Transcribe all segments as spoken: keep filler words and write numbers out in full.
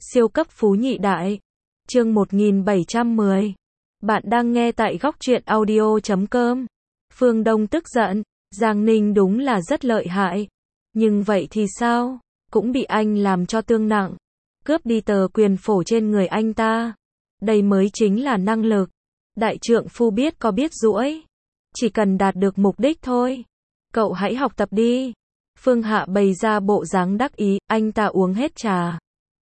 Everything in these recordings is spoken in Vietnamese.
Siêu cấp phú nhị đại. Chương một nghìn bảy trăm mười. Bạn đang nghe tại góc truyện audio chấm com. Phương Đông tức giận, Giang Ninh đúng là rất lợi hại. Nhưng vậy thì sao? Cũng bị anh làm cho thương nặng. Cướp đi tờ quyền phổ trên người anh ta. Đây mới chính là năng lực. Đại trượng phu biết có biết duỗi. Chỉ cần đạt được mục đích thôi. Cậu hãy học tập đi. Phương Hạ bày ra bộ dáng đắc ý, anh ta uống hết trà.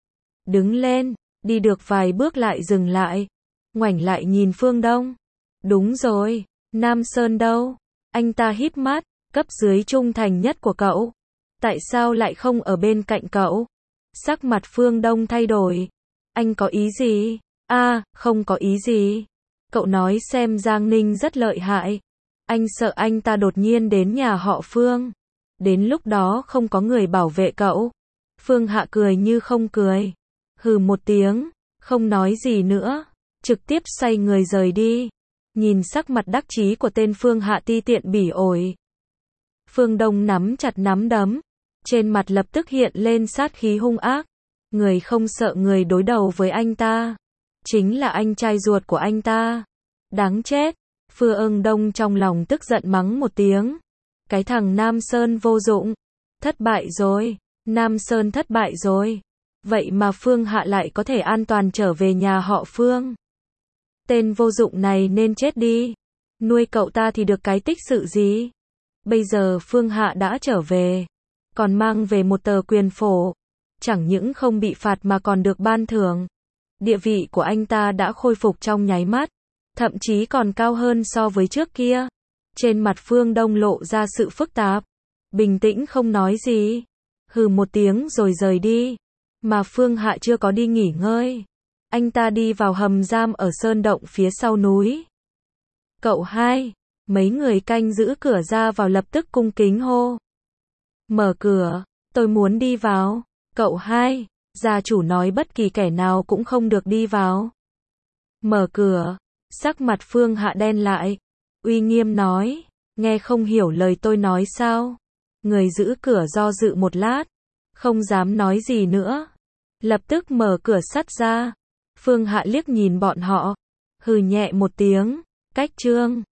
Đứng lên, đi được vài bước lại dừng lại. Ngoảnh lại nhìn Phương Đông. Đúng rồi, Nam Sơn đâu? Anh ta híp mắt, cấp dưới trung thành nhất của cậu. Tại sao lại không ở bên cạnh cậu? Sắc mặt Phương Đông thay đổi. Anh có ý gì? À, không có ý gì. Cậu nói xem Giang Ninh rất lợi hại. Anh sợ anh ta đột nhiên đến nhà họ Phương. Đến lúc đó không có người bảo vệ cậu. Phương Hạ cười như không cười. Hừ một tiếng, không nói gì nữa. Trực tiếp xoay người rời đi. Nhìn sắc mặt đắc chí của tên Phương Hạ ti tiện bỉ ổi. Phương Đông nắm chặt nắm đấm. Trên mặt lập tức hiện lên sát khí hung ác. Người không sợ người đối đầu với anh ta. Chính là anh trai ruột của anh ta. Đáng chết. Phương Đông trong lòng tức giận mắng một tiếng. Cái thằng Nam Sơn vô dụng. Thất bại rồi. Nam Sơn thất bại rồi. Vậy mà Phương Hạ lại có thể an toàn trở về nhà họ Phương. Tên vô dụng này nên chết đi. Nuôi cậu ta thì được cái tích sự gì. Bây giờ Phương Hạ đã trở về. Còn mang về một tờ quyền phổ. Chẳng những không bị phạt mà còn được ban thưởng. Địa vị của anh ta đã khôi phục trong nháy mắt. Thậm chí còn cao hơn so với trước kia. Trên mặt Phương Đông lộ ra sự phức tạp. Bình tĩnh không nói gì. Hừ một tiếng rồi rời đi. Mà Phương Hạ chưa có đi nghỉ ngơi. Anh ta đi vào hầm giam ở sơn động phía sau núi. Cậu hai. Mấy người canh giữ cửa ra vào lập tức cung kính hô. Mở cửa. Tôi muốn đi vào. Cậu hai. Gia chủ nói bất kỳ kẻ nào cũng không được đi vào. Mở cửa. Sắc mặt Phương Hạ đen lại. Uy nghiêm nói. Nghe không hiểu lời tôi nói sao? Người giữ cửa do dự một lát. Không dám nói gì nữa. Lập tức mở cửa sắt ra. Phương Hạ liếc nhìn bọn họ. Hừ nhẹ một tiếng. Cách trương.